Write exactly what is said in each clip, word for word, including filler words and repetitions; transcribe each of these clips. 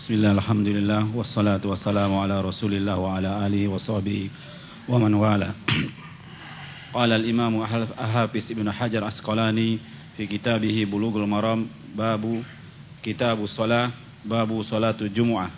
Bismillah, alhamdulillah, wassalatu wassalamu ala rasulillah wa ala alihi wa sahbihi wa man wala. Qala al-imam Hafiz Ibn Hajar Asqalani fi kitabih Bulughul Maram, babu kitabus shalah, babu salatul jumu'ah.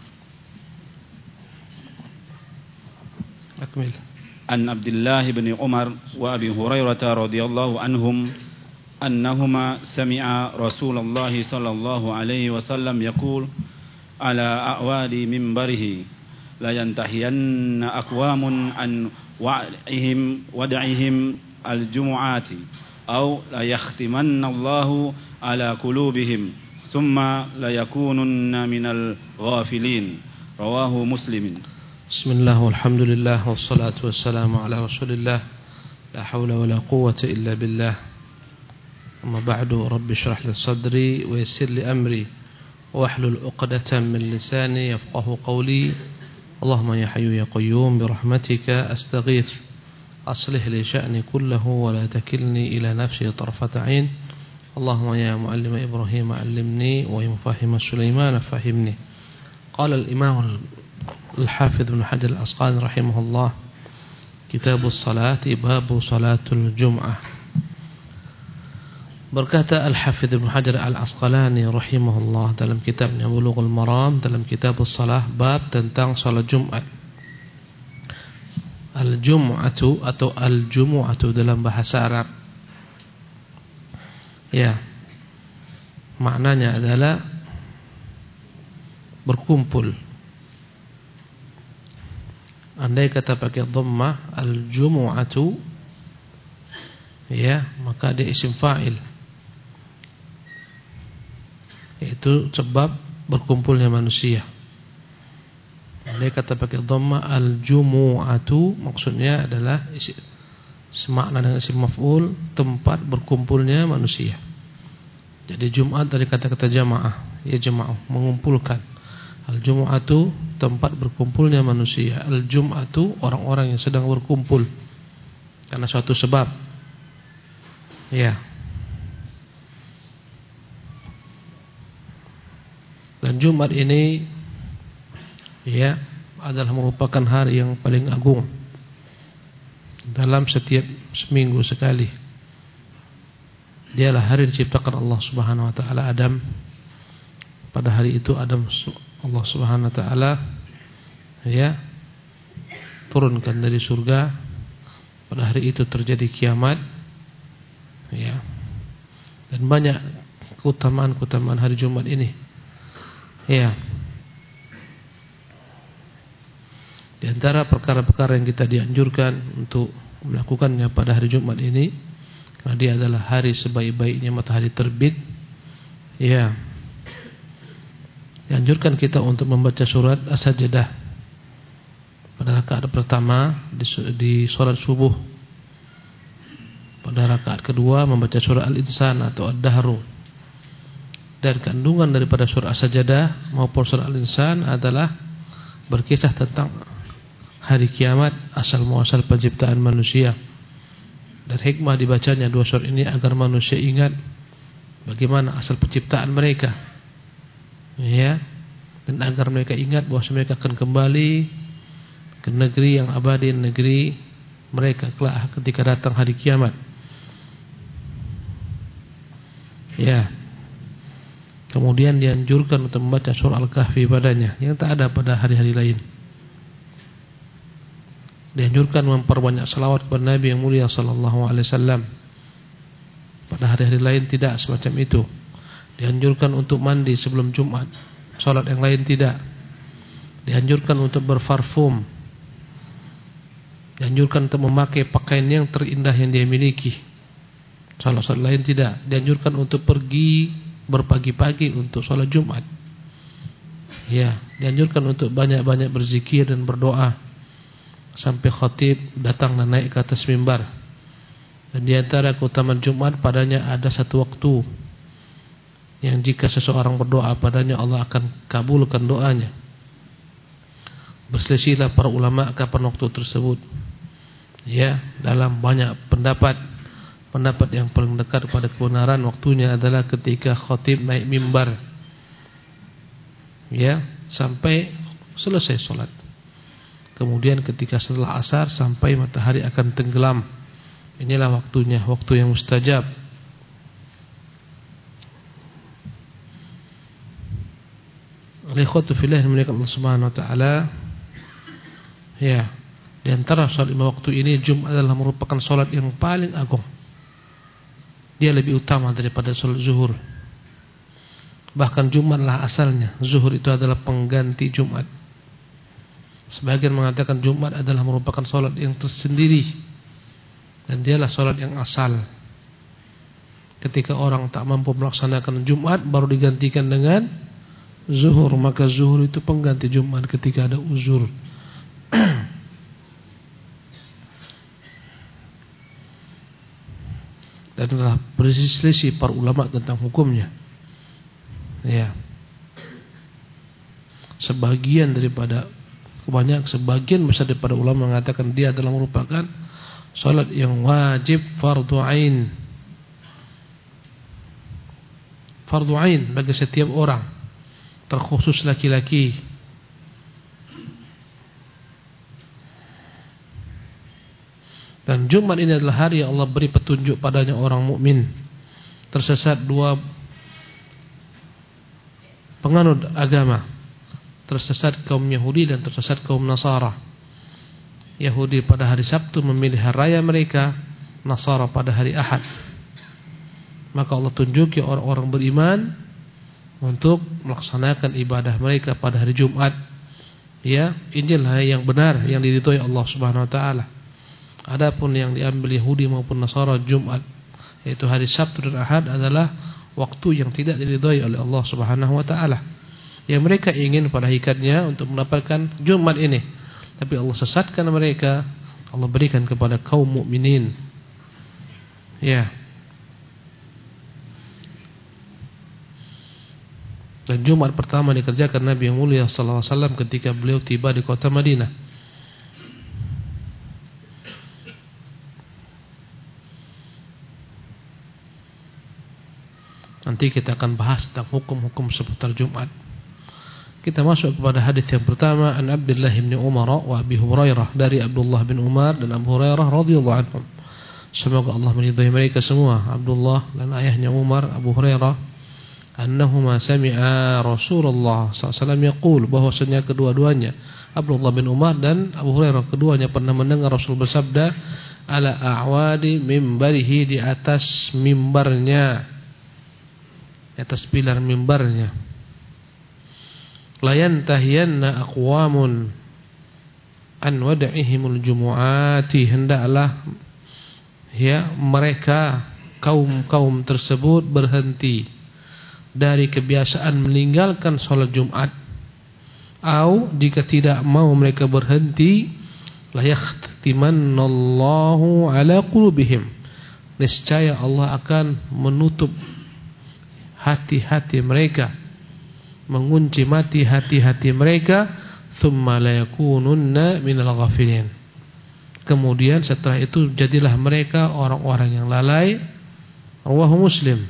Akmil. An Abdullah bin Umar wa Abi Hurairah radhiyallahu anhum annahuma sami'a Rasulullah sallallahu alaihi wasallam yaqul ala a'wadi minbarihi la yantahiyanna aqwamun an wa'ihim wad'ihim al-jumu'ati aw la yakhtimanna Allahu ala qulubihim thumma la yakununna minal ghafilin. Rawahu Muslim. Bismillah walhamdulillah wassalatu wassalamu ala rasulillah la hawla wala quwwata illa billah. Amma ba'du, rabbi shrah li sadri wa yassir li amri واحلل عقدة من لساني يفقه قولي اللهم يا حي يا قيوم برحمتك أستغيث أصلح لي شأني كله ولا تكلني إلى نفسي طرفة عين اللهم يا معلم إبراهيم علمني ومفهم سليمان فهمني. قال الإمام الحافظ بن حجر الأسقلاني رحمه الله كتاب الصلاة باب صلاة الجمعة. Berkata Al-Hafidz Ibnu Hajar Al-Asqalani rahimahullah dalam kitabnya Bulughul Maram, dalam kitabus shalah, bab tentang salat Jumat. Al-Jum'atu atau Al-Jumu'atu dalam bahasa Arab, ya, maknanya adalah berkumpul. Andai kata pakai dhammah Al-Jumu'atu, ya, maka dia isim fa'il, yaitu sebab berkumpulnya manusia. Dia kata pakai dhamma al-jumu'atu, maksudnya adalah isi, semakna dengan isim maf'ul, tempat berkumpulnya manusia. Jadi Jumat dari kata-kata jamaah, ya jamaah, mengumpulkan. Al-jumu'atu tempat berkumpulnya manusia. Al-jum'atu orang-orang yang sedang berkumpul karena suatu sebab. Ya. Dan Jumat ini, ya, adalah merupakan hari yang paling agung dalam setiap seminggu sekali. Dialah hari diciptakan Allah Subhanahu wa taala Adam. Pada hari itu Adam Allah Subhanahu wa taala, ya, turunkan dari surga. Pada hari itu terjadi kiamat, ya. Dan banyak keutamaan-keutamaan hari Jumat ini. Ya. Di antara perkara-perkara yang kita dianjurkan untuk melakukannya pada hari Jumat ini, karena dia adalah hari sebaik-baiknya matahari terbit, ya, dianjurkan kita untuk membaca surat As-Sajdah pada rakaat pertama di, di salat subuh. Pada rakaat kedua membaca surah Al-Insan atau Ad-Dahru. Dan kandungan daripada surah As-Sajdah maupun surah Al-Insan adalah berkisah tentang hari kiamat, asal muasal penciptaan manusia. Dan hikmah dibacanya dua surah ini agar manusia ingat bagaimana asal penciptaan mereka, ya, dan agar mereka ingat bahwa mereka akan kembali ke negeri yang abadi, negeri mereka kelak ketika datang hari kiamat. Ya. Kemudian dianjurkan untuk membaca surah Al-Kahfi padanya, yang tak ada pada hari-hari lain. Dianjurkan memperbanyak salawat kepada Nabi yang mulia sallallahu alaihi wasallam. Pada hari-hari lain tidak semacam itu. Dianjurkan untuk mandi sebelum Jumat. Salat yang lain tidak. Dianjurkan untuk berparfum. Dianjurkan untuk memakai pakaian yang terindah yang dia miliki. Salat-salat lain tidak. Dianjurkan untuk pergi berpagi-pagi untuk sholat Jumat. Ya, dianjurkan untuk banyak-banyak berzikir dan berdoa sampai khatib datang dan naik ke atas mimbar. Dan di antara keutamaan Jumat, padanya ada satu waktu yang jika seseorang berdoa padanya Allah akan kabulkan doanya. Berselisihlah para ulama kapan waktu tersebut. Ya, dalam banyak pendapat. Pendapat yang paling dekat pada kebenaran waktunya adalah ketika khatib naik mimbar. Ya, sampai selesai sholat. Kemudian ketika setelah asar sampai matahari akan tenggelam. Inilah waktunya, waktu yang mustajab. Ikhwatu fillah yang Allah Subhanahu wa taala. Ya, di antara salat lima waktu ini Jumat adalah merupakan salat yang paling agung. Dia lebih utama daripada salat zuhur. Bahkan Jumatlah asalnya, zuhur itu adalah pengganti Jumat. Sebagian mengatakan Jumat adalah merupakan salat yang tersendiri dan dialah salat yang asal. Ketika orang tak mampu melaksanakan Jumat baru digantikan dengan zuhur, maka zuhur itu pengganti Jumat ketika ada uzur. Dan telah berselisih para ulama tentang hukumnya. Ya. Sebagian daripada kebanyakan sebagian besar daripada ulama mengatakan dia adalah merupakan salat yang wajib fardhu ain. Fardhu ain bagi setiap orang, terkhusus laki-laki. Dan Jumat ini adalah hari yang Allah beri petunjuk padanya orang mukmin. Tersesat dua penganut agama. Tersesat kaum Yahudi dan tersesat kaum Nasara. Yahudi pada hari Sabtu memilih hari raya mereka, Nasara pada hari Ahad. Maka Allah tunjuki orang-orang beriman untuk melaksanakan ibadah mereka pada hari Jumat. Ya, inilah yang benar yang diridhoi Allah Subhanahu wa taala. Adapun yang diambil Yahudi maupun Nasara Jumat, yaitu hari Sabtu dan Ahad, adalah waktu yang tidak diridhoi oleh Allah Subhanahu wa taala. Yang mereka ingin pada hakikatnya untuk mendapatkan Jumat ini, tapi Allah sesatkan mereka. Allah berikan kepada kaum mukminin. Ya. Dan Jumat pertama dikerjakan Nabi yang mulia sallallahu alaihi wasallam ketika beliau tiba di kota Madinah. Nanti kita akan bahas tentang hukum-hukum seputar Jumat. Kita masuk kepada hadis yang pertama, an Abdullah bin Umar wa Abi Hurairah, dari Abdullah bin Umar dan Abu Hurairah radhiyallahu anhum. Semoga Allah meridhai mereka semua, Abdullah dan ayahnya Umar, Abu Hurairah, annahuma sami'a Rasulullah sallallahu alaihi wasallam yaqul, bahwasanya kedua-duanya Abdullah bin Umar dan Abu Hurairah keduanya pernah mendengar Rasul bersabda, ala a'wadi mimbarihi, di atas mimbarnya, atas pilar mimbarnya, la yantahiyanna aqwamun an wad'ihimul jumu'ati, hendaklah ya mereka kaum-kaum tersebut berhenti dari kebiasaan meninggalkan salat Jumat, atau jika tidak mau mereka berhenti, la yakhtimanallahu ala qulubihim, niscaya Allah akan menutup hati-hati mereka, mengunci mati hati-hati mereka, thumma la yakununna minal ghafilin, kemudian setelah itu jadilah mereka orang-orang yang lalai. Rawahu Muslim.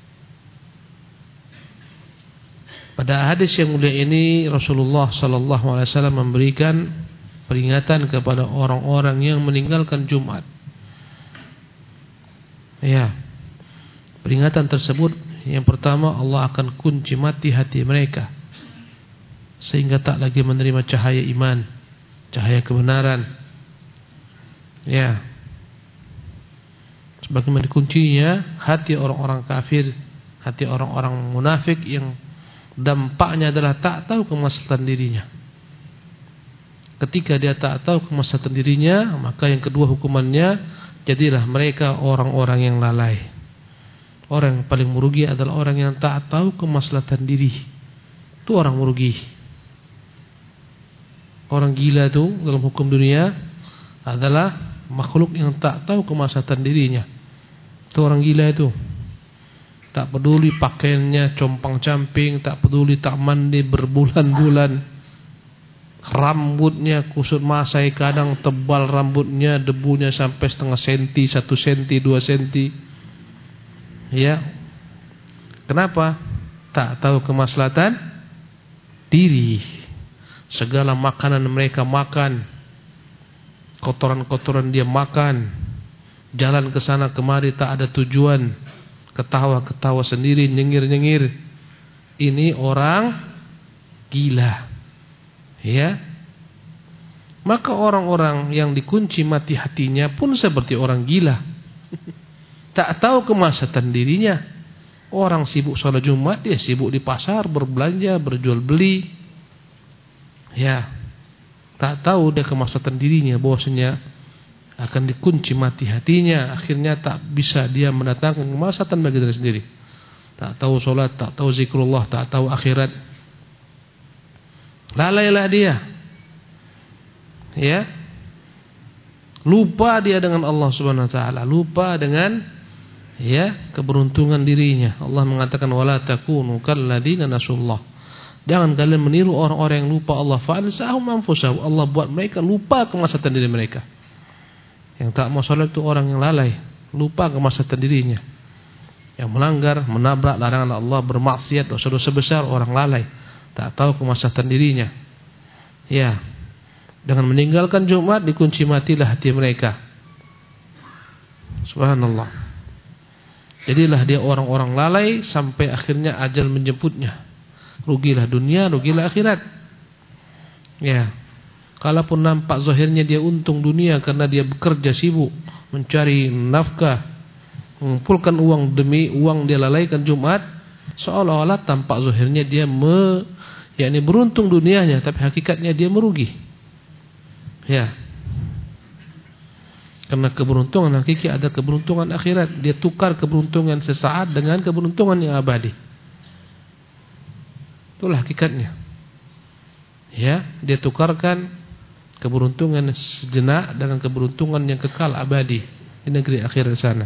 Pada hadis yang mulia ini Rasulullah sallallahu alaihi wasallam memberikan peringatan kepada orang-orang yang meninggalkan Jumat. Ya. Peringatan tersebut, yang pertama, Allah akan kunci mati hati mereka sehingga tak lagi menerima cahaya iman, cahaya kebenaran. Ya. Sebagaimana dikuncinya hati orang-orang kafir, hati orang-orang munafik yang dampaknya adalah tak tahu kemaslahatan dirinya. Ketika dia tak tahu kemaslahatan dirinya, maka yang kedua hukumannya, jadilah mereka orang-orang yang lalai. Orang yang paling merugi adalah orang yang tak tahu kemaslahatan diri. Itu orang merugi. Orang gila itu dalam hukum dunia adalah makhluk yang tak tahu kemaslahatan dirinya. Itu orang gila itu. Tak peduli pakaiannya compang-camping, tak peduli tak mandi berbulan-bulan, rambutnya kusut masai, kadang tebal rambutnya, debunya sampai setengah senti, satu senti, dua senti. Ya, kenapa? Tak tahu kemaslahatan diri. Segala makanan mereka makan, kotoran-kotoran dia makan, jalan ke sana kemari tak ada tujuan, ketawa-ketawa sendiri, nyengir-nyengir. Ini orang gila. Ya. Maka orang-orang yang dikunci mati hatinya pun seperti orang gila. Tak tahu kemaslahatan dirinya. Orang sibuk sholat Jumat, dia sibuk di pasar, berbelanja, berjual beli. Ya, tak tahu dia kemaslahatan dirinya, bahwasanya akan dikunci mati hatinya. Akhirnya tak bisa dia mendatangkan kemaslahatan bagi diri sendiri. Tak tahu sholat, tak tahu zikrullah, tak tahu akhirat. Lalailah dia. Ya, lupa dia dengan Allah Subhanahu Wa Taala, lupa dengan ya keberuntungan dirinya. Allah mengatakan wala takunu kalladzina nasullah. Jangan kalian meniru orang-orang yang lupa Allah. Fa'alsahum anfusahum. Allah buat mereka lupa kemaslahatan diri mereka. Yang tak mau salat itu orang yang lalai, lupa kemaslahatan dirinya. Yang melanggar, menabrak larangan Allah, bermaksiat, dosa-dosa besar, orang lalai, tak tahu kemaslahatan dirinya. Ya. Dengan meninggalkan Jumat dikunci matilah hati mereka. Subhanallah. Jadilah dia orang-orang lalai sampai akhirnya ajal menjemputnya. Rugilah dunia, rugilah akhirat. Ya. Kalaupun nampak zahirnya dia untung dunia karena dia bekerja sibuk mencari nafkah, mengumpulkan uang demi uang dia lalaikan Jumat, seolah-olah tampak zahirnya dia me, yakni beruntung dunianya, tapi hakikatnya dia merugi. Ya. Karena keberuntungan hakiki ada keberuntungan akhirat. Dia tukar keberuntungan sesaat dengan keberuntungan yang abadi. Itulah hakikatnya. Ya, dia tukarkan keberuntungan sejenak dengan keberuntungan yang kekal abadi di negeri akhirat sana.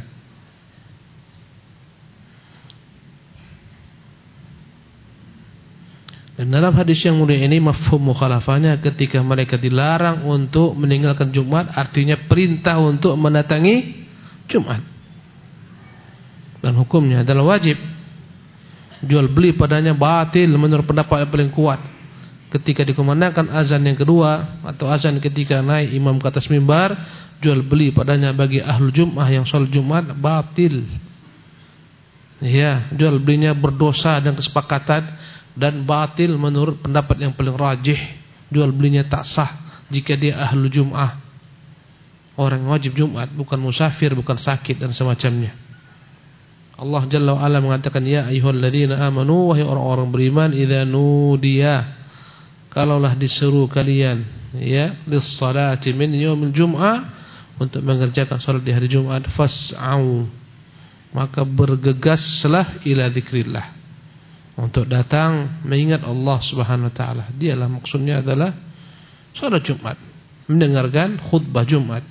Dan dalam hadis yang mulia ini mafhum mukhalafahnya ketika mereka dilarang untuk meninggalkan Jumat, artinya perintah untuk mendatangi Jumat. Dan hukumnya adalah wajib. Jual beli padanya batil menurut pendapat yang paling kuat. Ketika dikumandangkan azan yang kedua atau azan ketika naik imam ke atas mimbar, jual beli padanya bagi ahlul Jum'ah yang salat Jumat batil. Ya, jual belinya berdosa dan kesepakatan dan batil menurut pendapat yang paling rajih. Jual belinya tak sah jika dia ahlu Jum'ah, orang wajib Jumat, bukan musafir, bukan sakit dan semacamnya. Allah Jalla wa'ala mengatakan ya ayyuhalladzina amanu, wahai orang-orang beriman, idza nudiya, kalaulah diseru kalian ya lis-salati min yaumil jum'ah, untuk mengerjakan salat di hari Jumat, fas'au, maka bergegaslah ila dzikrillah, untuk datang mengingat Allah Subhanahu Wa Taala. Dialah maksudnya adalah salat Jumat, mendengarkan khutbah Jumat.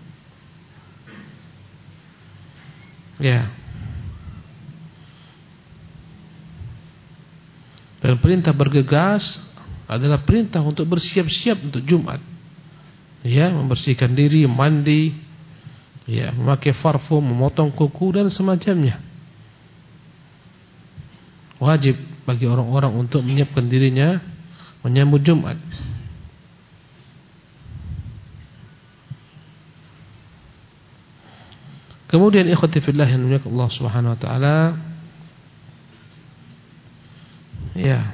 Ya. Dan perintah bergegas adalah perintah untuk bersiap-siap untuk Jumat. Ya, membersihkan diri, mandi, ya, memakai parfum, memotong kuku dan semacamnya. Wajib bagi orang-orang untuk menyiapkan dirinya menyambut Jumat. Kemudian ikhwati fillah yang dimuliakan Allah Subhanahu wa taala, ya,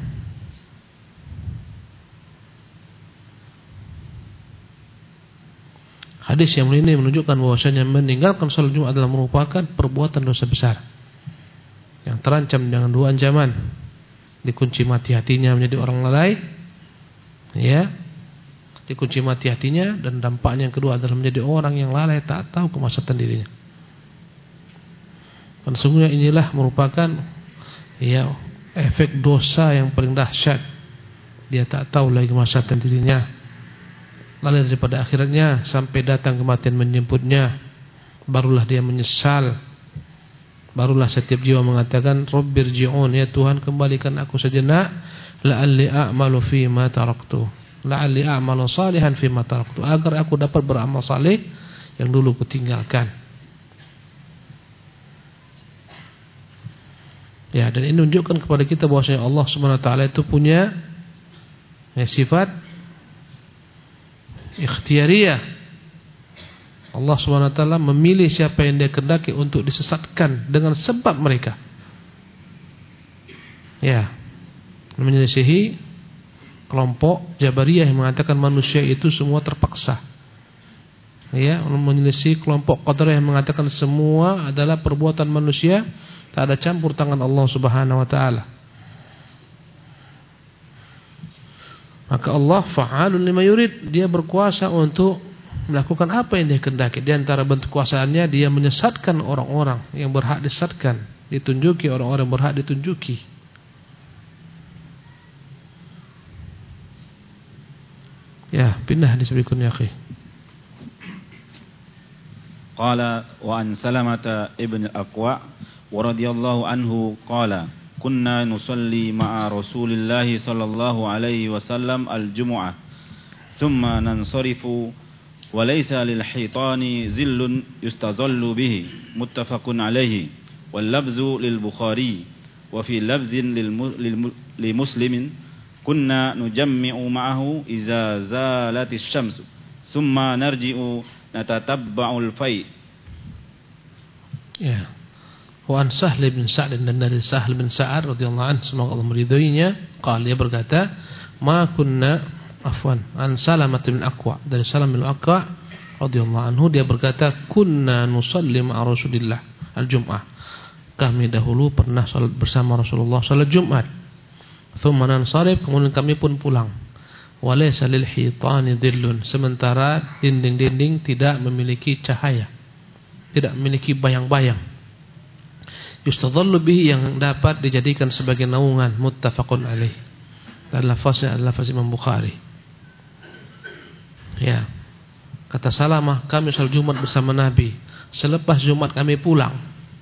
hadis yang ini menunjukkan bahwasanya meninggalkan salat Jumat adalah merupakan perbuatan dosa besar yang terancam dengan dua ancaman: dikunci mati hatinya menjadi orang lalai, ya, dikunci mati hatinya, dan dampaknya yang kedua adalah menjadi orang yang lalai, tak tahu kemaslahatan dirinya. Dan sesungguhnya inilah merupakan ya efek dosa yang paling dahsyat. Dia tak tahu lagi kemaslahatan dirinya, lalai daripada akhiratnya, sampai datang kematian menjemputnya, barulah dia menyesal. Barulah setiap jiwa mengatakan Rabbirji'un, ya Tuhan kembalikan aku sejenak, la'alli a'malu fima taraktu, la'alli a'malu salihan fima taraktu, agar aku dapat beramal saleh yang dulu kutinggalkan. Ya, dan ini menunjukkan kepada kita bahwasanya Allah Subhanahu wa taala itu punya Ya, sifat ikhtiyariyah. Allah subhanahu wa taala memilih siapa yang Dia kehendaki untuk disesatkan dengan sebab mereka. Ya, menyelisihi kelompok Jabariyah yang mengatakan manusia itu semua terpaksa. Ya, menyelisih kelompok Qadariyah yang mengatakan semua adalah perbuatan manusia, tak ada campur tangan Allah Subhanahu wa taala. Maka Allah fa'alun lima yurid, Dia berkuasa untuk melakukan apa yang Dia kehendaki. Di antara bentuk kuasaannya Dia menyesatkan orang-orang yang berhak disesatkan, ditunjuki orang-orang yang berhak ditunjuki. Ya, pindah di berikutnya, akhi. Qala wa an Salamah ibn al-Aqwa wa radhiyallahu anhu qala kunna nusalli ma'a Rasulillah sallallahu alaihi wasallam al-jumu'ah thumma nansarifu wa laysa lil hitani zillun yustazallu bihi muttafaqun alaihi wal lafzu lil Bukhari wa fi lafzin lil Muslimin kunna nujammi'u ma'ahu iza zalatis syamsu thumma narji'u natatabba'ul fai. Ya. Wa an Sahl bin Sa'd, dan dari Sahl bin Sa'ad radhiyallahu anhu, semoga Allah meridhoinya, qala, dia berkata, ma kunna afwan an Salamah bin Aqwa, dari Salam bin Aqwa radhiyallahu anhu, dia berkata, kunna nusalli ma'a Rasulillah al-jum'ah, kami dahulu pernah salat bersama Rasulullah salat Jumat, thumma nansarif, kemudian kami pun pulang. Walaysa lil hitani dhillun, sementara dinding-dinding tidak memiliki cahaya, tidak memiliki bayang-bayang. Yustadhallu bihi, yang dapat dijadikan sebagai naungan. Muttafaqun alaih, dan lafaznya adalah lafaz Imam Bukhari. Ya, kata Salamah, kami salat Jumat bersama Nabi. Selepas Jumat kami pulang.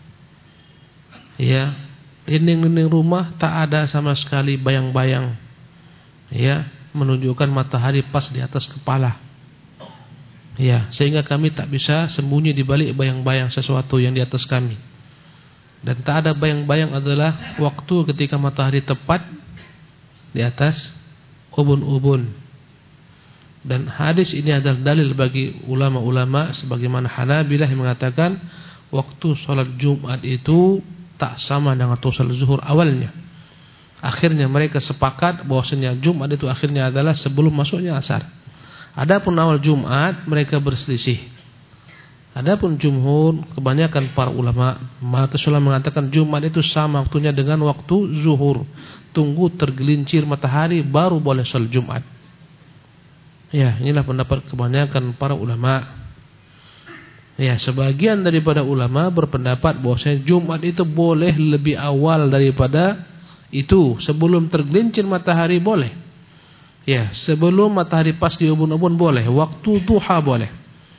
Ya, dinding-dinding rumah tak ada sama sekali bayang-bayang. Ya, menunjukkan matahari pas di atas kepala. Ya, sehingga kami tak bisa sembunyi di balik bayang-bayang sesuatu yang di atas kami. Dan tak ada bayang-bayang adalah waktu ketika matahari tepat di atas ubun-ubun. Dan hadis ini adalah dalil bagi ulama-ulama sebagaimana Hanabilah yang mengatakan waktu salat Jumat itu tak sama dengan waktu salat zuhur awalnya. Akhirnya mereka sepakat bahwasanya Jumat itu akhirnya adalah sebelum masuknya asar. Adapun awal Jumat mereka berselisih. Adapun jumhur, kebanyakan para ulama, Mu'tazilah mengatakan Jumat itu sama waktunya dengan waktu zuhur. Tunggu tergelincir matahari baru boleh salat Jumat. Ya, inilah pendapat kebanyakan para ulama. Ya, sebagian daripada ulama berpendapat bahwasanya Jumat itu boleh lebih awal daripada itu, sebelum tergelincir matahari boleh. Ya, sebelum matahari pas di ubun-ubun boleh, waktu duha boleh.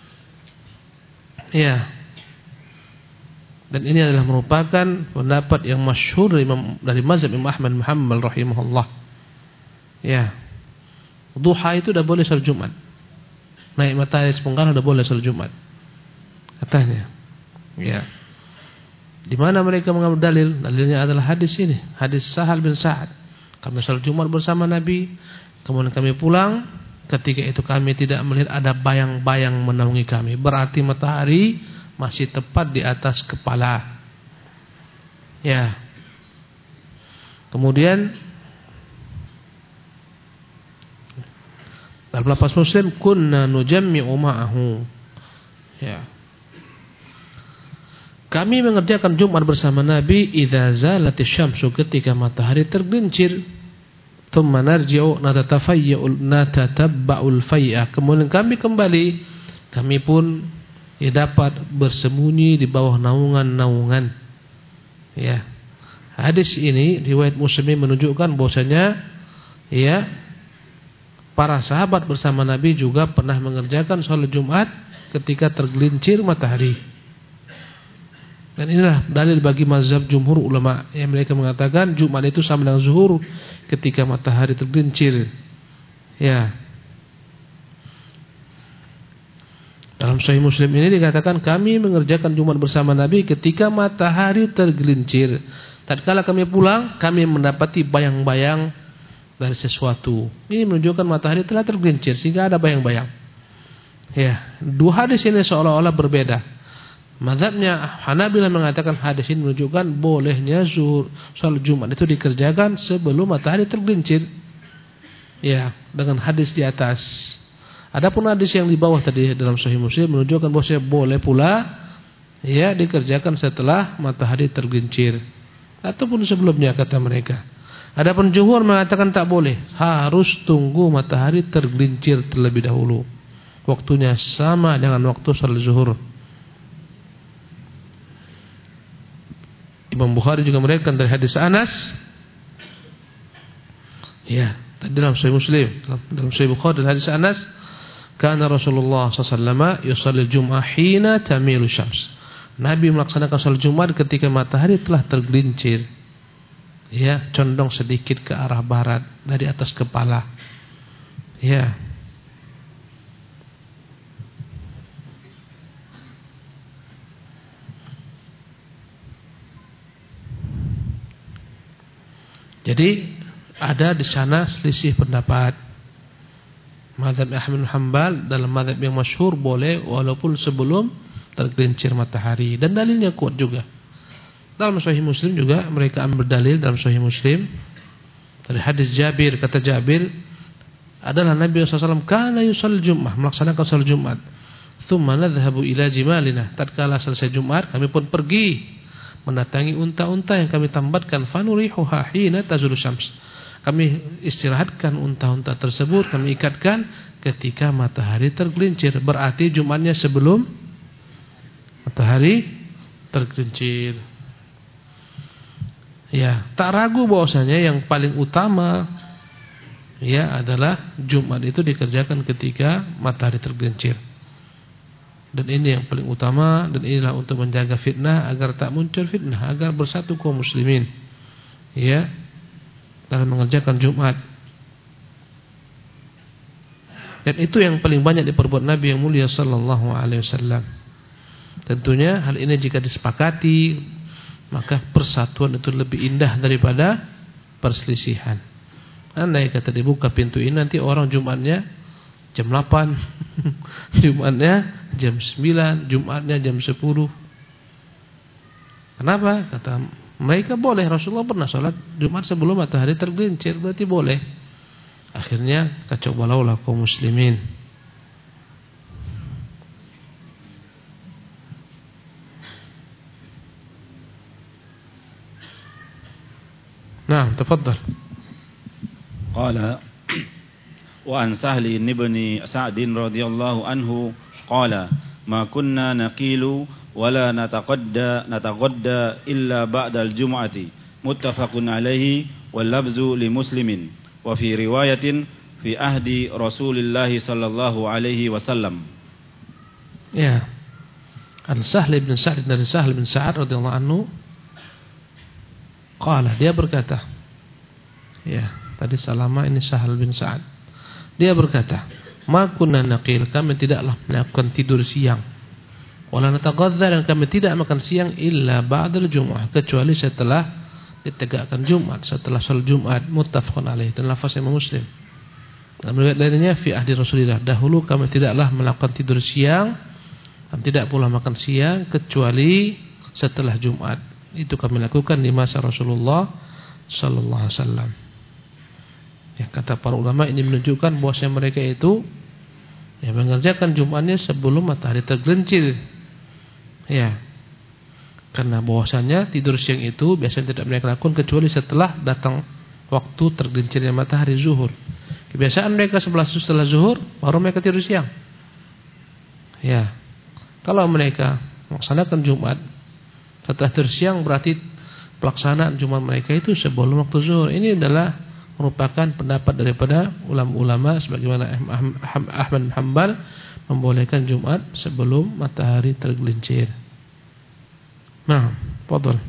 Ya. Dan ini adalah merupakan pendapat yang masyhur dari, dari mazhab Imam Ahmad bin Hanbal rahimahullah. Ya. Duha itu sudah boleh salat Jumat. Naik matahari sepenggal sudah boleh salat Jumat, katanya. Ya. Di mana mereka mengambil dalil? Dalilnya adalah hadis ini, hadis Sahal bin Sa'ad. Kami salat Jumat bersama Nabi, kemudian kami pulang. Ketika itu kami tidak melihat ada bayang-bayang menaungi kami. Berarti matahari masih tepat di atas kepala. Ya. Kemudian dalam lafaz Muslim, kunna nujammi'u ma'ahu. Ya. Kami mengerjakan Jumat bersama Nabi idza zalatis syamsu, ketika matahari tergelincir. Thumma narji'u natatafayya'ul natatabba'ul fai'a, kemudian kami kembali, kami pun ya dapat bersembunyi di bawah naungan-naungan. Ya. Hadis ini riwayat Muslim menunjukkan bahwasanya ya para sahabat bersama Nabi juga pernah mengerjakan salat Jumat ketika tergelincir matahari. Dan inilah dalil bagi mazhab jumhur ulama yang mereka mengatakan Jumat itu sama dengan zuhur ketika matahari tergelincir. Ya. Dalam Sahih Muslim ini dikatakan kami mengerjakan Jumat bersama Nabi ketika matahari tergelincir. Tatkala kami pulang, kami mendapati bayang-bayang dari sesuatu. Ini menunjukkan matahari telah tergelincir sehingga ada bayang-bayang. Ya, dua hadis ini seolah-olah berbeda. Mazhabnya Hanabilah mengatakan hadis ini menunjukkan bolehnya zuhur salat Jumat itu dikerjakan sebelum matahari tergelincir. Ya, dengan hadis di atas. Adapun hadis yang di bawah tadi dalam Sahih Muslim menunjukkan bahwa boleh pula ya dikerjakan setelah matahari tergelincir ataupun sebelumnya kata mereka. Adapun jumhur mengatakan tak boleh, harus tunggu matahari tergelincir terlebih dahulu. Waktunya sama dengan waktu salat zuhur. Imam Bukhari juga meriwayatkan dari hadis Anas. Ya, tadi dalam Sahih Muslim, dalam Sahih Bukhari dari hadis Anas, kana Rasulullah sallallahu alaihi wasallam yusalli al-jum'ah hina tamilu syams. Nabi melaksanakan salat Jumat ketika matahari telah tergelincir. Ya, condong sedikit ke arah barat dari atas kepala. Ya. Jadi ada di sana selisih pendapat. Mazhab Ahmad bin Hanbal dalam mazhab yang masyhur boleh walaupun sebelum tergelincir matahari, dan dalilnya kuat juga. Dalam Sahih Muslim juga mereka ambil dalil dalam Sahih Muslim dari hadis Jabir, kata Jabir adalah Nabi sallallahu alaihi wasallam kana yusalli Jumat, melaksanakan salat Jumat. Tsumma nadhhabu ila jimalina. Tatkala selesai Jumat kami pun pergi mendatangi unta-unta yang kami tambatkan, fanurihuha hina tazulu syams. Kami istirahatkan unta-unta tersebut, kami ikatkan ketika matahari tergelincir. Berarti Jumatnya sebelum matahari tergelincir. Ya, tak ragu bahwasanya yang paling utama ya adalah Jumat itu dikerjakan ketika matahari tergelincir. Dan ini yang paling utama, dan inilah untuk menjaga fitnah agar tak muncul fitnah, agar bersatu kaum muslimin ya dalam mengerjakan Jumat. Dan itu yang paling banyak diperbuat Nabi yang mulia sallallahu alaihi wasallam. Tentunya hal ini jika disepakati, maka persatuan itu lebih indah daripada perselisihan. Andai kata dibuka pintu ini, nanti orang Jumatnya jam delapan, Jumatnya jam sembilan, Jumatnya jam sepuluh. Kenapa? Kata mereka boleh, Rasulullah pernah sholat Jumat sebelum matahari tergelincir, berarti boleh. Akhirnya kacau balau lah kaum muslimin. Nah, tafadhal. Qala wa an Sahli ibn Sa'd radhiyallahu anhu qala ma kunna naqilu wala nataqadda nataqadda illa ba'da al-jum'ati muttafaqun alayhi wal lafzu li Muslimin wa fi riwayatin fi ahdi Rasulillah sallallahu alaihi wasallam. Ya. An Sahli bin Sa'd dari Sahli bin Sa'd radhiyallahu anhu qala, dia berkata, ya, tadi Salama, ini Sahal bin Sa'ad. Dia berkata, ma kunna naqil, kami tidaklah melakukan tidur siang, wala nataghadza, dan kami tidak makan siang illa ba'dal Jum'ah, kecuali setelah ditegakkan Jumat, setelah salat Jumat. Muttafaqun alaih, dan lafaz Imam Muslim. Dan riwayat lainnya fi ahdi Rasulillah, dahulu kami tidaklah melakukan tidur siang dan tidak pula makan siang kecuali setelah Jumat. Itu kami lakukan di masa Rasulullah sallallahu alaihi wasallam. Ya, kata para ulama ini menunjukkan bahwasanya mereka itu ya mengerjakan Jumatnya sebelum matahari tergelincir. Ya. Karena bahwasanya tidur siang itu biasanya tidak mereka lakukan kecuali setelah datang waktu tergelincirnya matahari zuhur. Kebiasaan mereka sebelah setelah zuhur baru mereka tidur siang. Ya. Kalau mereka melaksanakan Jumat setelah tidur siang, berarti pelaksanaan Jumat mereka itu sebelum waktu zuhur. Ini adalah merupakan pendapat daripada ulama-ulama sebagaimana Ahmad bin Hanbal membolehkan Jumat sebelum matahari tergelincir. Nah, fadhal.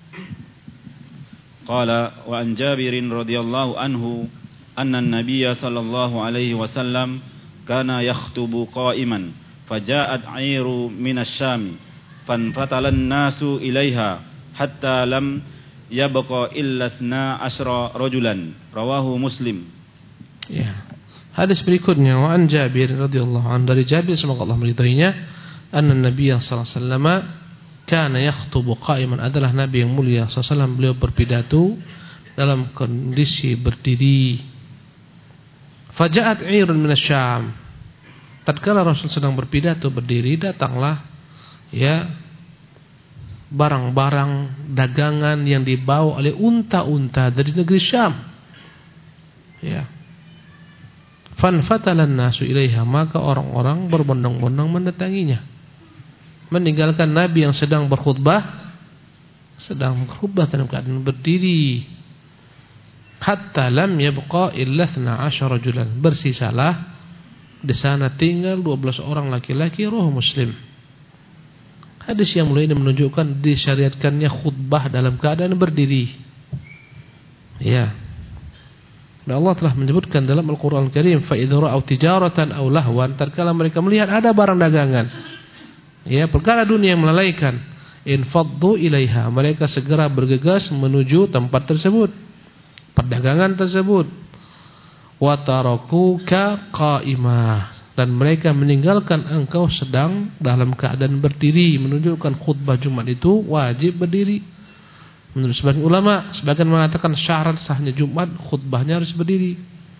Qala wa an Jabir radhiyallahu anhu anna an-nabiy sallallahu alaihi wasallam kana yakhutubu qa'iman faja'at 'airu min asy-syam fanfatala an-nasu ilaiha hatta lam yabqa illa ithna asyra rajulan. Rawahu Muslim. Ya. Hadis berikutnya wa an Jabir radhiyallahu anhu, dari Jabir semoga Allah meridainya, anna Nabi sallallahu alaihi wasallam kana yakhutubu qa'iman, adalah Nabi yang mulia sallallahu alaihi wasallam beliau berpidato dalam kondisi berdiri. Faja'at 'irun minasyam, tatkala Rasul sedang berpidato berdiri, datanglah ya barang-barang dagangan yang dibawa oleh unta-unta dari negeri Syam. Ya. Fanfatalan nasu ilaiha, maka orang-orang berbondong-bondong mendatanginya. Meninggalkan Nabi yang sedang berkhutbah, sedang berkhutbah dalam keadaan berdiri. Hatta lam yabqa illa ithna asyara rajulan, bersisalah di sana tinggal dua belas orang laki-laki. Rawahu Muslim. Hadis yang mulia ini menunjukkan disyariatkannya khutbah dalam keadaan berdiri. Ya. Dan Allah telah menyebutkan dalam Al-Quran Al-Karim, fa idza ra'aw tijaratan aw lahwan, tatkala mereka melihat ada barang dagangan, ya, perkara dunia yang melalaikan, infaddu ilaiha, mereka segera bergegas menuju tempat tersebut, perdagangan tersebut. Wa tarakuka qa'imah, dan mereka meninggalkan engkau sedang dalam keadaan berdiri, menunjukkan khutbah Jumat itu wajib berdiri. Menurut sebagian ulama, sebagian mengatakan syarat sahnya Jumat khutbahnya harus berdiri.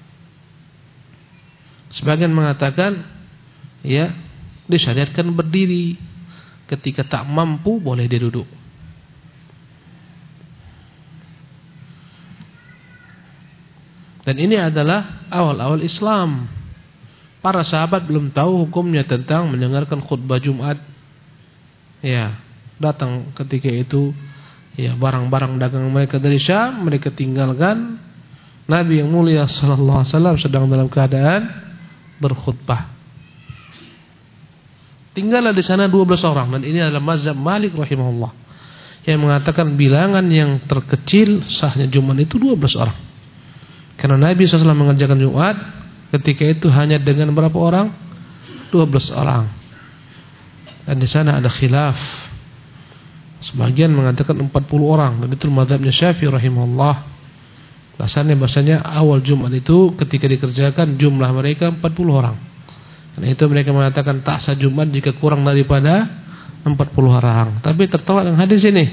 Sebagian mengatakan ya disyariatkan berdiri, ketika tak mampu boleh dia duduk. Dan ini adalah awal-awal Islam. Para sahabat belum tahu hukumnya tentang mendengarkan khutbah Jumat. Ya, datang ketika itu ya barang-barang dagang mereka dari Syam, mereka tinggalkan. Nabi yang mulia sallallahu alaihi wasallam sedang dalam keadaan berkhutbah. Tinggallah di sana dua belas orang, dan ini adalah mazhab Malik rahimahullah, yang mengatakan bilangan yang terkecil sahnya Jumat itu dua belas orang. Karena Nabi sallallahu alaihi wasallam mengerjakan Jumat ketika itu hanya dengan berapa orang? dua belas orang. Dan di sana ada khilaf. Sebagian mengatakan empat puluh orang, dan itu mazhabnya Syafi'i rahimahullah. Bahasanya bahasanya awal Jumat itu ketika dikerjakan jumlah mereka empat puluh orang. Karena itu mereka mengatakan tak sah Jumat jika kurang daripada empat puluh orang. Tapi tertolak dengan hadis ini.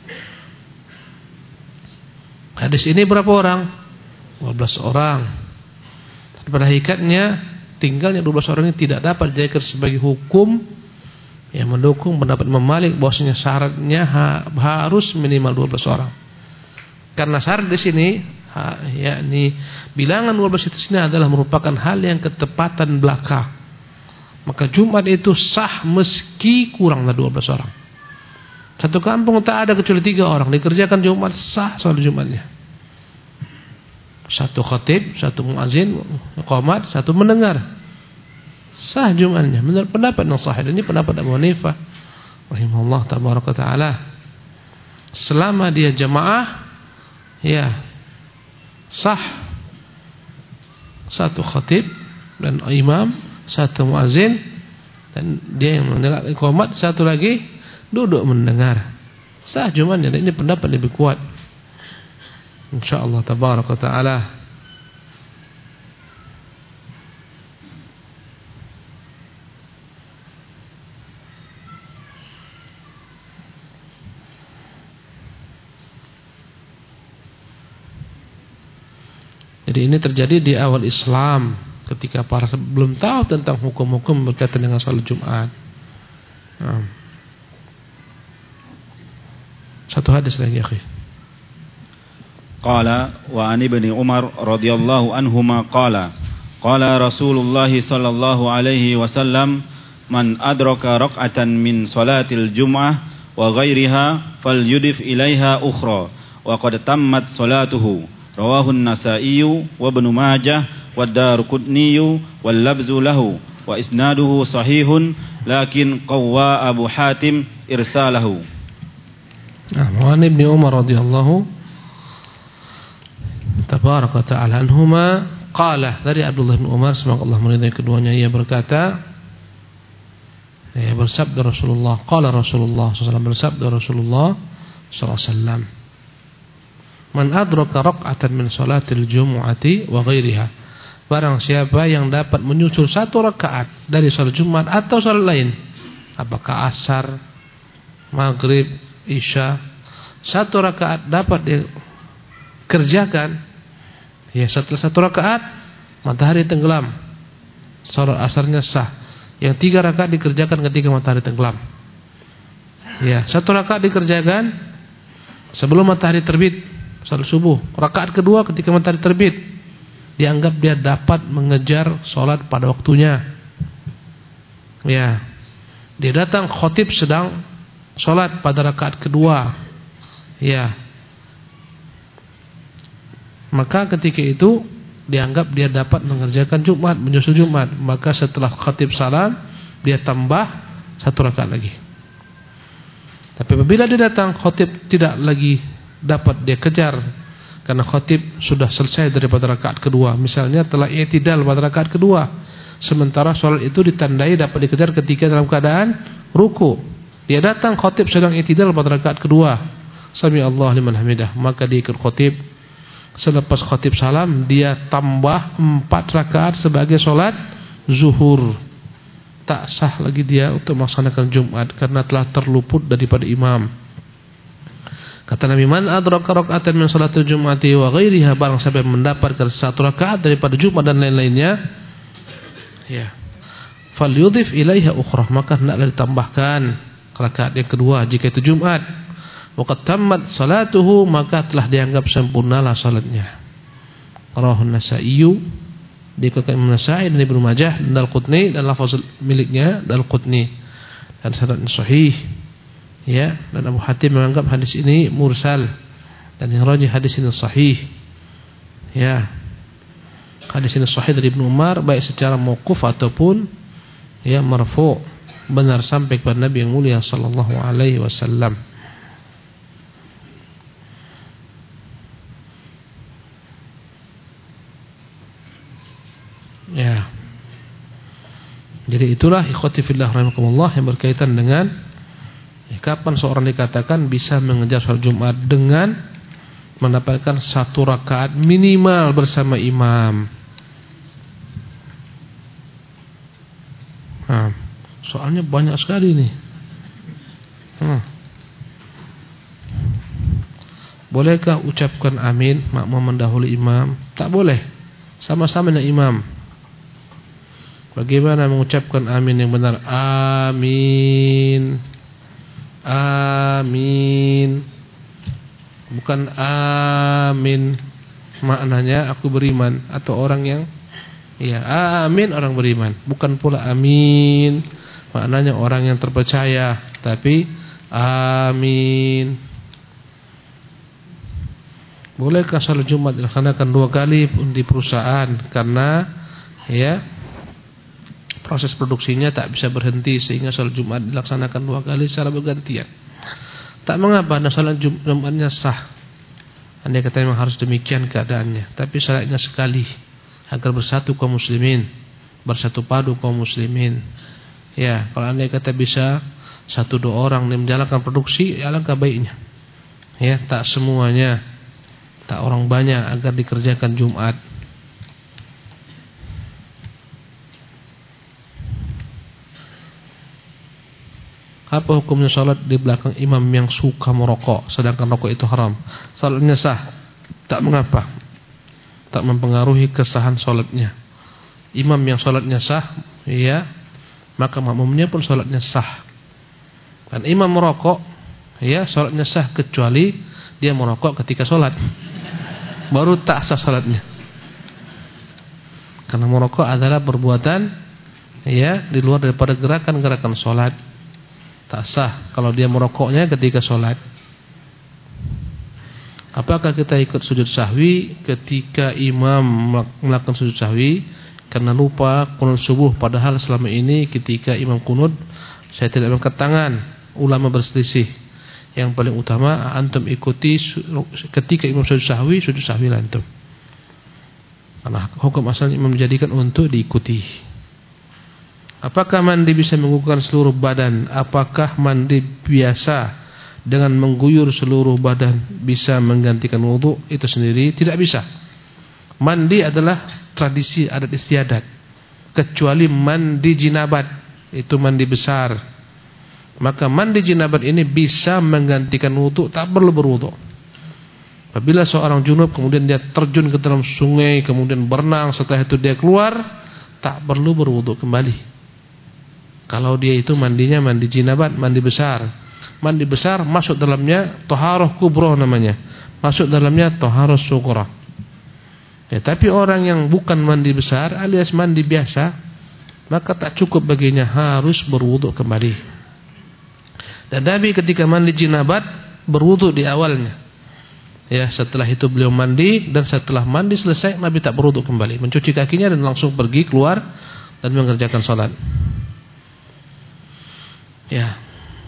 Hadis ini berapa orang? dua belas orang. Dan pada hakikatnya tinggalnya dua belas orang ini tidak dapat dijadikan sebagai hukum yang mendukung pendapat Imam Malik bahwasanya syaratnya ha, harus minimal dua belas orang. Karena syarat di sini ha, yakni bilangan dua belas itu sini adalah merupakan hal yang ketepatan belaka. Maka Jumat itu sah meski kurang dari dua belas orang. Satu kampung tak ada kecuali tiga orang, dikerjakan Jumat, sah salat Jumatnya. Satu khatib, satu muazin, qomat, satu mendengar. Sah Jumatnya menurut pendapat yang sahih. Ini pendapat Abu Hanifah rahimahullah tabaraka taala. Selama dia jamaah ya sah. Satu khatib dan imam, satu muazin, dan dia yang mendengar iqamat, satu lagi duduk mendengar. Sah Jumatnya. Dan ini pendapat lebih kuat insyaallah tabaraka taala. Jadi ini terjadi di awal Islam, ketika para belum tahu tentang hukum-hukum berkaitan dengan salat Jumat. Nah. Satu hadis lagi, akhi. Qala wa an ibni Umar radhiyallahu anhuma qala qala Rasulullah sallallahu alaihi wasallam man adraka rak'atan min salatil jum'ah wa ghairiha falyudif ilaiha ukhra wa qad tammat salatuhu. Rawahu an-Nasa'i wa Ibnu Majah wa Ad-Darqutni wal labzu lahu wa isnaduhu sahihun lakin qawwa Abu Hatim irsalahu. Wa an Ibnu Umar radhiyallahu tabaraka ta'ala anhuma qala, dari Abdullah bin Umar semoga Allah meridai keduanya, ia berkata, ia bersabda Rasulullah, qala Rasulullah sallallahu alaihi wasallam, bersabda Rasulullah sallallahu alaihi wasallam, Man adraka rak'atan min salatil jumu'ati wa ghairiha. Barang siapa yang dapat menyusul satu rakaat dari salat Jumat atau salat lain, apakah asar, maghrib, isya, satu rakaat dapat dikerjakan, ya setelah satu rakaat matahari tenggelam, salat asarnya sah. Yang tiga rakaat dikerjakan ketika matahari tenggelam. Ya, satu rakaat dikerjakan sebelum matahari terbit, salat subuh. Rakaat kedua ketika matahari terbit, dianggap dia dapat mengejar salat pada waktunya. Ya. Dia datang khatib sedang salat pada rakaat kedua. Ya. Maka ketika itu dianggap dia dapat mengerjakan Jumat, menyusul Jumat. Maka setelah khatib salam, dia tambah satu rakaat lagi. Tapi apabila dia datang khatib tidak lagi dapat dia kejar, karena khatib sudah selesai daripada rakaat kedua. Misalnya telah i'tidal pada rakaat kedua, sementara salat itu ditandai dapat dikejar ketika dalam keadaan ruku. Dia datang khatib sedang i'tidal pada rakaat kedua, sami Allah liman hamidah, maka dia ikut khatib. Selepas khatib salam, dia tambah empat rakaat sebagai solat zuhur. Tak sah lagi dia untuk melaksanakan Jumat karena telah terluput daripada imam. Kata Nabi, man adraka rak'atan min salatil jum'ati wa ghairiha, barang siapa mendapatkan satu rakaat daripada Jumat dan lain-lainnya, ya, falyudhif ilaiha ukhra, maka hendaklah ditambahkan rakaat yang kedua jika itu Jumat. Waqad tammat salatuhu, maka telah dianggap sempurnalah salatnya. Rawahun Nasa'i, dikatakan Imam Nasa'i dan Ibnu Majah dan Al-Qutni, dan lafaz miliknya Al-Qutni, dan sanadnya sahih. Ya, dan Abu Hatim menganggap hadis ini mursal, dan yang rajih hadis ini sahih. Ya. Hadis ini sahih dari Ibnu Umar baik secara mauquf ataupun ya marfu', benar sampai kepada Nabi yang mulia sallallahu alaihi wasallam. Ya. Jadi itulah ikhwati fillah rahimakumullah yang berkaitan dengan ya, kapan seorang dikatakan bisa mengejar salat Jumat dengan mendapatkan satu rakaat minimal bersama imam. Nah, soalnya banyak sekali nih. Hmm. Bolehkah ucapkan amin makmum mendahului imam? Tak boleh. Sama-sama dengan imam. Bagaimana mengucapkan amin yang benar? Amin. Amin. Bukan amin maknanya aku beriman, atau orang yang ya amin orang beriman. Bukan pula amin maknanya orang yang terpercaya, tapi amin. Bolehkah salat Jumat dilaksanakan dua kali di perusahaan karena ya proses produksinya tak bisa berhenti sehingga salat Jumat dilaksanakan dua kali secara bergantian? Tak mengapa, dan salat Jumatnya sah. Andai kata memang harus demikian keadaannya, tapi salatnya sekali agar bersatu kaum muslimin, bersatu padu kaum muslimin. Ya, kalau andai kata bisa satu dua orang yang menjalankan produksi, alangkah baiknya. Ya, tak semuanya, tak orang banyak agar dikerjakan Jumat. Apa hukumnya salat di belakang imam yang suka merokok sedangkan rokok itu haram? Salatnya sah, tak mengapa, tak mempengaruhi kesahan salatnya. Imam yang salatnya sah, ya, maka makmumnya pun salatnya sah. Dan imam merokok, ya, salatnya sah kecuali dia merokok ketika salat, baru tak sah salatnya. Karena merokok adalah perbuatan ya di luar daripada gerakan-gerakan salat. Tak sah kalau dia merokoknya ketika sholat. Apakah kita ikut sujud sahwi ketika imam melakukan sujud sahwi karena lupa kunut subuh, padahal selama ini ketika imam kunut saya tidak mengangkat tangan? Ulama berselisih. Yang paling utama antum ikuti ketika imam sujud sahwi, sujud sahwi antum. Karena hukum asalnya imam menjadikan untuk diikuti. Apakah mandi bisa menggugurkan seluruh badan? Apakah mandi biasa dengan mengguyur seluruh badan bisa menggantikan wudu, itu sendiri tidak bisa. Mandi adalah tradisi adat istiadat, kecuali mandi jinabat, itu mandi besar. Maka mandi jinabat ini bisa menggantikan wudu, tak perlu berwudu. Apabila seorang junub kemudian dia terjun ke dalam sungai, kemudian berenang, setelah itu dia keluar, tak perlu berwudu kembali. Kalau dia itu mandinya mandi jinabat, mandi besar. Mandi besar masuk dalamnya taharah kubra namanya, masuk dalamnya taharah sughra. Ya, tapi orang yang bukan mandi besar alias mandi biasa, maka tak cukup baginya, harus berwudu kembali. Dan Nabi ketika mandi jinabat berwudu di awalnya. Ya, setelah itu beliau mandi, dan setelah mandi selesai Nabi tak berwudu kembali, mencuci kakinya dan langsung pergi keluar dan mengerjakan salat. Ya.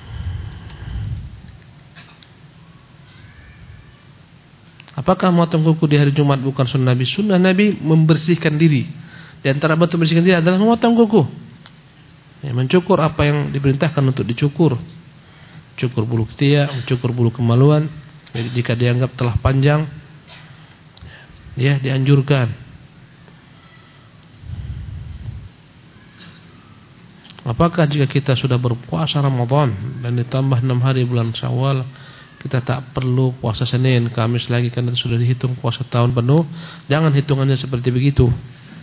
Apakah memotong kuku di hari Jumat bukan sunnah Nabi? Sunnah Nabi membersihkan diri. Di antara bentuk membersihkan diri adalah memotong kuku. Ya, mencukur apa yang diperintahkan untuk dicukur. Cukur bulu ketiak, mencukur bulu kemaluan. Jadi jika dianggap telah panjang, ya dianjurkan. Apakah jika kita sudah berpuasa Ramadan dan ditambah enam hari bulan Syawal, kita tak perlu puasa Senin, Kamis lagi karena sudah dihitung puasa tahun penuh? Jangan hitungannya seperti begitu.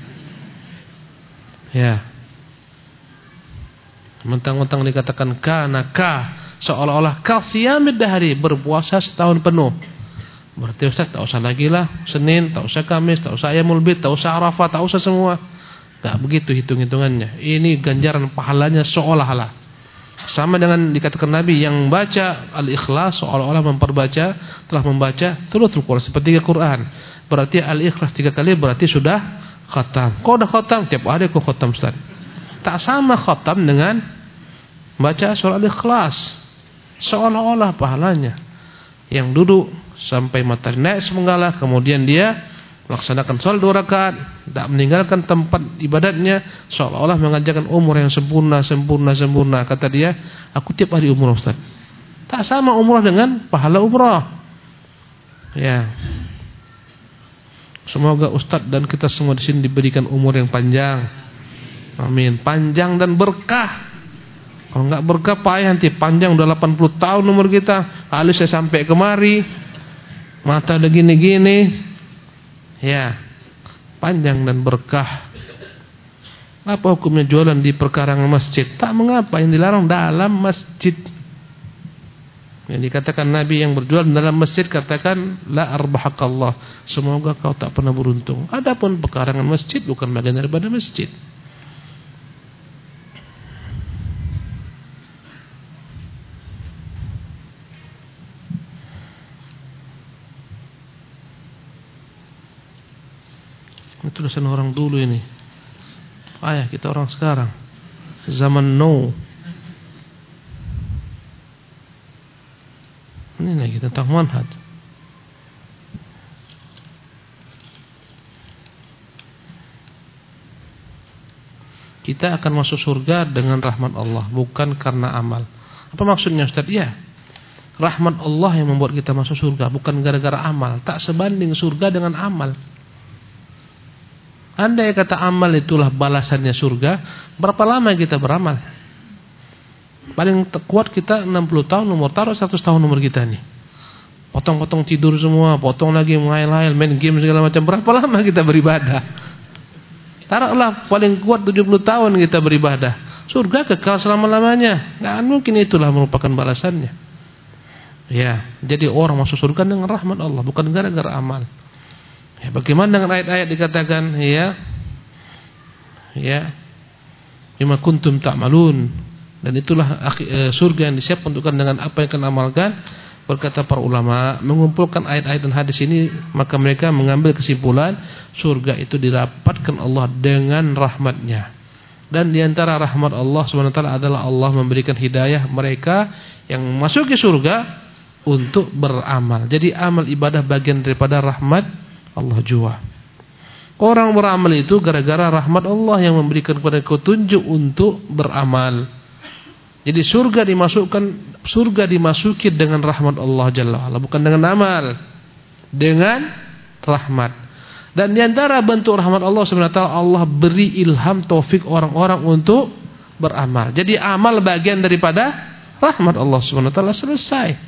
Ya. Mentang-mentang dikatakan kana ka, seolah-olah ka siyamid dahri, berpuasa setahun penuh. Berarti Ustaz tak usah lagi lah Senin, tak usah Kamis, tak usah Ayyamul Bid, tak usah Arafah, tak usah semua. Tak begitu hitung-hitungannya. Ini ganjaran pahalanya seolah-olah. Sama dengan dikatakan Nabi yang baca Al-Ikhlas seolah-olah memperbaca, telah membaca thuluthul Quran, sepertiga Quran. Berarti Al-Ikhlas tiga kali berarti sudah khatam. Kau dah khatam, tiap hari kau khatam Ustaz. Tak sama khatam dengan baca surah Al-Ikhlas. Seolah-olah pahalanya. Yang duduk sampai matahari naik semenggalah, kemudian dia melaksanakan sholat dua rakaat, tak meninggalkan tempat ibadatnya, seolah-olah mengajarkan umur yang sempurna, sempurna, sempurna. Kata dia, aku tiap hari umrah Ustaz. Tak sama umrah dengan pahala umrah. Ya. Semoga Ustaz dan kita semua di sini diberikan umur yang panjang. Amin. Panjang dan berkah. Kalau enggak berkah payah nanti. Panjang udah delapan puluh tahun umur kita, alis saya sampai kemari, mata udah gini-gini. Ya, panjang dan berkah. Apa hukumnya jualan di perkarangan masjid? Tak mengapa, yang dilarang dalam masjid. Yang dikatakan Nabi yang berjual dalam masjid, katakan la arbahakallah, semoga kau tak pernah beruntung. Adapun perkarangan masjid bukan bagian daripada masjid. Itu tulisan orang dulu ini. Ayah kita orang sekarang. Zaman now. Ini lagi tentang manhaj. Kita akan masuk surga dengan rahmat Allah, bukan karena amal. Apa maksudnya Ustaz? Ya, rahmat Allah yang membuat kita masuk surga, bukan gara-gara amal. Tak sebanding surga dengan amal. Andai kata amal itulah balasannya surga, berapa lama kita beramal? Paling kuat kita enam puluh tahun umur, taruh seratus tahun umur kita nih. Potong-potong tidur semua, potong lagi main-main, main game segala macam. Berapa lama kita beribadah? Taruhlah paling kuat tujuh puluh tahun kita beribadah. Surga kekal selama-lamanya. Enggak mungkin itulah merupakan balasannya. Ya, jadi orang masuk surga dengan rahmat Allah, bukan gara-gara amal. Ya, bagaimana dengan ayat-ayat dikatakan ya ya bima kuntum ta'malun, dan itulah surga yang disiapkan untuk dengan apa yang kalian amalkan. Berkata para ulama, mengumpulkan ayat-ayat dan hadis ini, maka mereka mengambil kesimpulan surga itu dirapatkan Allah dengan rahmatnya. Dan diantara rahmat Allah subhanahu wa taala adalah Allah memberikan hidayah mereka yang memasuki surga untuk beramal. Jadi amal ibadah bagian daripada rahmat Allah jua. Orang beramal itu gara-gara rahmat Allah yang memberikan kepada petunjuk untuk beramal. Jadi surga dimasukkan, surga dimasuki dengan rahmat Allah Jalla wa'ala, bukan dengan amal, dengan rahmat. Dan di antara bentuk rahmat Allah subhanahu wa taala, Allah beri ilham taufik orang-orang untuk beramal. Jadi amal bagian daripada rahmat Allah subhanahu wa taala. Selesai.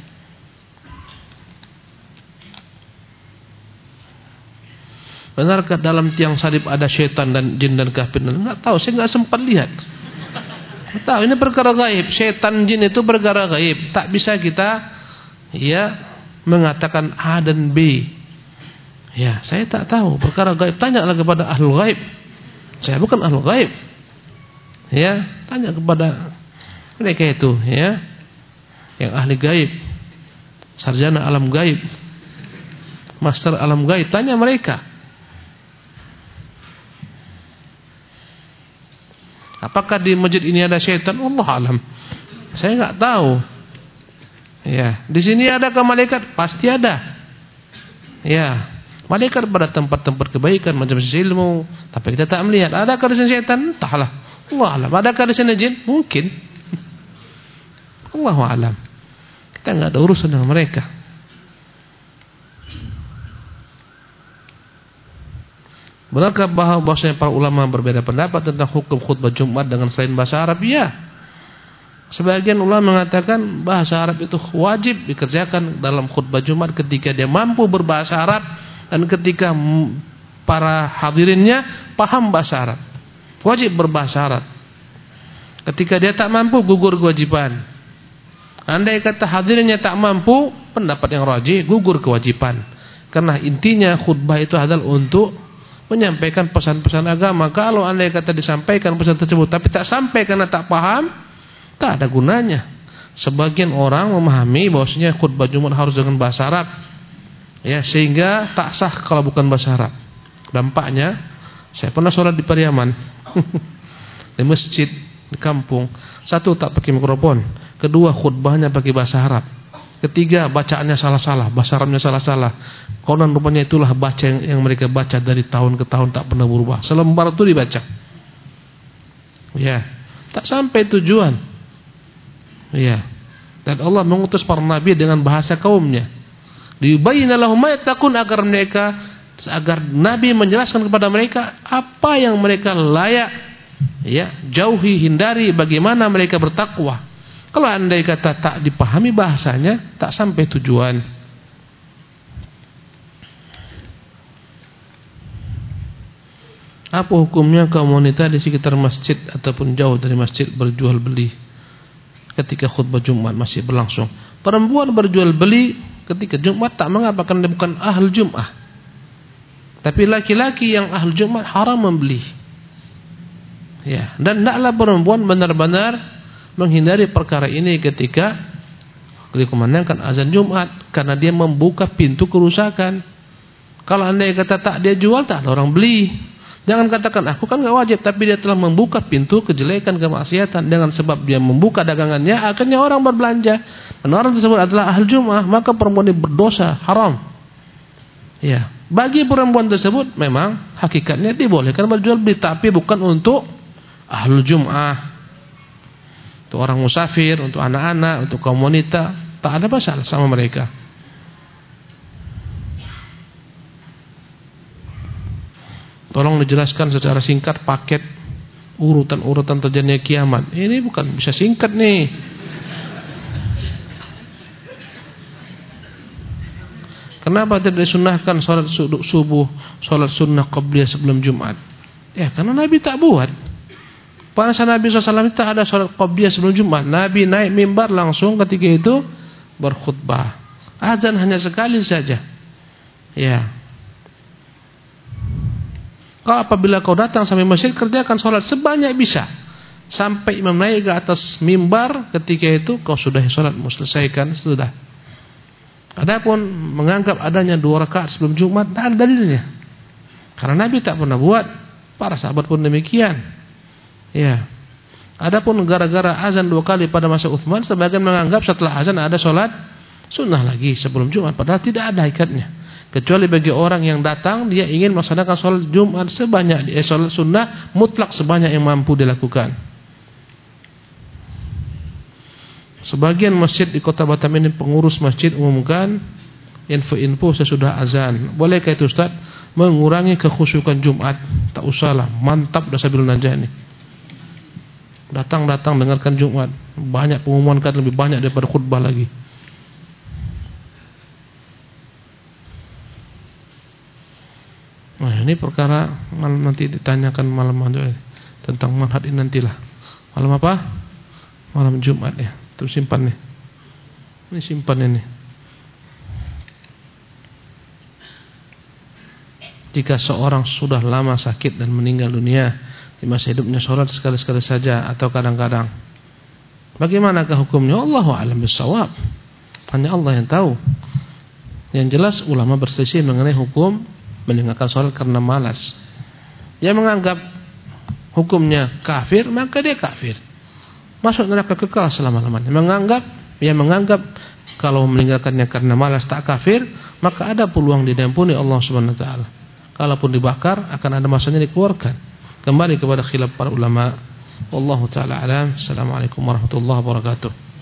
Benarkah dalam tiang salib ada syaitan dan jin dan kafir? Enggak tahu, saya enggak sempat lihat. Tahu ini perkara gaib. Setan jin itu perkara gaib. Tak bisa kita ya mengatakan A dan B. Ya, saya tak tahu perkara gaib. Tanyalah kepada ahlul gaib. Saya bukan ahlul gaib. Ya, tanya kepada mereka itu, ya, yang ahli gaib, sarjana alam gaib, master alam gaib. Tanya mereka. Apakah di masjid ini ada syaitan? Allah alam. Saya enggak tahu. Ya, di sini adakah malaikat? Pasti ada. Ya, malaikat pada tempat-tempat kebaikan, macam-macam ilmu, tapi kita tak melihat. Adakah di sini syaitan? Entahlah. Allah alam. Adakah di sini jin? Mungkin. Allah alam. Kita enggak ada urusan dengan mereka. Benarkah bahwasanya para ulama berbeda pendapat tentang hukum khutbah Jumat dengan selain bahasa Arab? Ya. Sebagian ulama mengatakan bahasa Arab itu wajib dikerjakan dalam khutbah Jumat ketika dia mampu berbahasa Arab dan ketika para hadirinnya paham bahasa Arab. Wajib berbahasa Arab. Ketika dia tak mampu, gugur kewajiban. Andai kata hadirinnya tak mampu, pendapat yang rajih, gugur kewajiban. Karena intinya khutbah itu adalah untuk menyampaikan pesan-pesan agama. Kalau andai kata disampaikan pesan tersebut tapi tak sampai karena tak paham, tak ada gunanya. Sebagian orang memahami bahwasanya khutbah Jumat harus dengan bahasa Arab, ya, sehingga tak sah kalau bukan bahasa Arab. Dampaknya, saya pernah sholat di Pariaman, di masjid di kampung. Satu, tak pakai mikrofon. Kedua, khutbahnya pakai bahasa Arab. Ketiga, bacaannya salah-salah, bahasa Arabnya salah-salah. Konon rupanya itulah baca yang, yang mereka baca dari tahun ke tahun tak pernah berubah. Selembar itu dibaca. Ya, tak sampai tujuan. Ya. Dan Allah mengutus para nabi dengan bahasa kaumnya. Diyubayyina lahum ma yattaqun, agar mereka agar nabi menjelaskan kepada mereka apa yang mereka layak, ya, jauhi, hindari, bagaimana mereka bertakwa. Kalau andai kata tak dipahami bahasanya, tak sampai tujuan. Apa hukumnya kaum wanita di sekitar masjid ataupun jauh dari masjid berjual beli ketika khutbah Jumat masih berlangsung? Perempuan berjual beli ketika Jumat tak mengapa, karena dia bukan ahl Jum'ah. Tapi laki-laki yang ahl Jumat haram membeli. Ya, dan hendaklah perempuan benar-benar menghindari perkara ini ketika dikumandangkan azan Jumat, karena dia membuka pintu kerusakan. Kalau andai kata tak dia jual, tak ada orang beli. Jangan katakan aku kan enggak wajib, tapi dia telah membuka pintu kejelekan, kemaksiatan. Dengan sebab dia membuka dagangannya, akhirnya orang berbelanja dan orang tersebut adalah ahli Jumat, maka perempuan ini berdosa, haram. Ya, bagi perempuan tersebut memang hakikatnya dibolehkan berjual beli, tapi bukan untuk ahli Jumat. Untuk orang musafir, untuk anak-anak, untuk kaum wanita, tak ada masalah sama mereka. Tolong dijelaskan secara singkat paket urutan-urutan terjadinya kiamat. Ini bukan bisa singkat nih. Kenapa tidak disunahkan salat subuh, salat sunnah qabliyah sebelum Jumat? Ya, karena Nabi tak buat. Pada saat Nabi shallallahu alaihi wasallam tak ada salat qabliyah sebelum Jumat. Nabi naik mimbar langsung ketika itu berkhutbah. Azan hanya sekali saja. Ya. Kalau apabila kau datang sampai masjid, kerjakan salat sebanyak bisa. Sampai imam naik ke atas mimbar, ketika itu kau sudah salat, mau selesaikan, sudah. Adapun menganggap adanya dua rakaat sebelum Jumat, tak ada dalilnya. Karena Nabi tak pernah buat, para sahabat pun demikian. Ya. Adapun gara-gara azan dua kali pada masa Utsman, sebagian menganggap setelah azan ada sholat sunnah lagi sebelum Jumat, padahal tidak ada ikatnya. Kecuali bagi orang yang datang dia ingin melaksanakan sholat Jumat sebanyak, eh, sholat sunnah mutlak sebanyak yang mampu dilakukan. Sebagian masjid di kota Batam ini pengurus masjid umumkan info-info sesudah azan. Bolehkah itu Ustaz mengurangi kekhusyukan Jumat? Tak usahlah, mantap dah Sabilun Najah ini. Datang-datang dengarkan Jumat. Banyak pengumuman kan lebih banyak daripada khutbah lagi. Nah, ini perkara malam nanti ditanyakan malam nanti tentang manhaj ini nantilah. Malam apa? Malam Jumat ya. Terus simpan nih. Ini simpan ini. Jika seorang sudah lama sakit dan meninggal dunia, di masa hidupnya sholat sekali-sekali saja atau kadang-kadang, bagaimanakah hukumnya? Allahu a'lam bissawab. Hanya Allah yang tahu. Yang jelas ulama berselisih mengenai hukum meninggalkan sholat karena malas. Yang menganggap hukumnya kafir, maka dia kafir, masuk neraka kekal selama-lamanya. Menganggap, yang menganggap kalau meninggalkannya karena malas tak kafir, maka ada peluang diampuni Allah Subhanahu wa taala. Kalaupun dibakar akan ada masanya dikeluarkan. Kembali kepada khilaf para ulama. Wallahu taala alam. Assalamualaikum warahmatullahi wabarakatuh.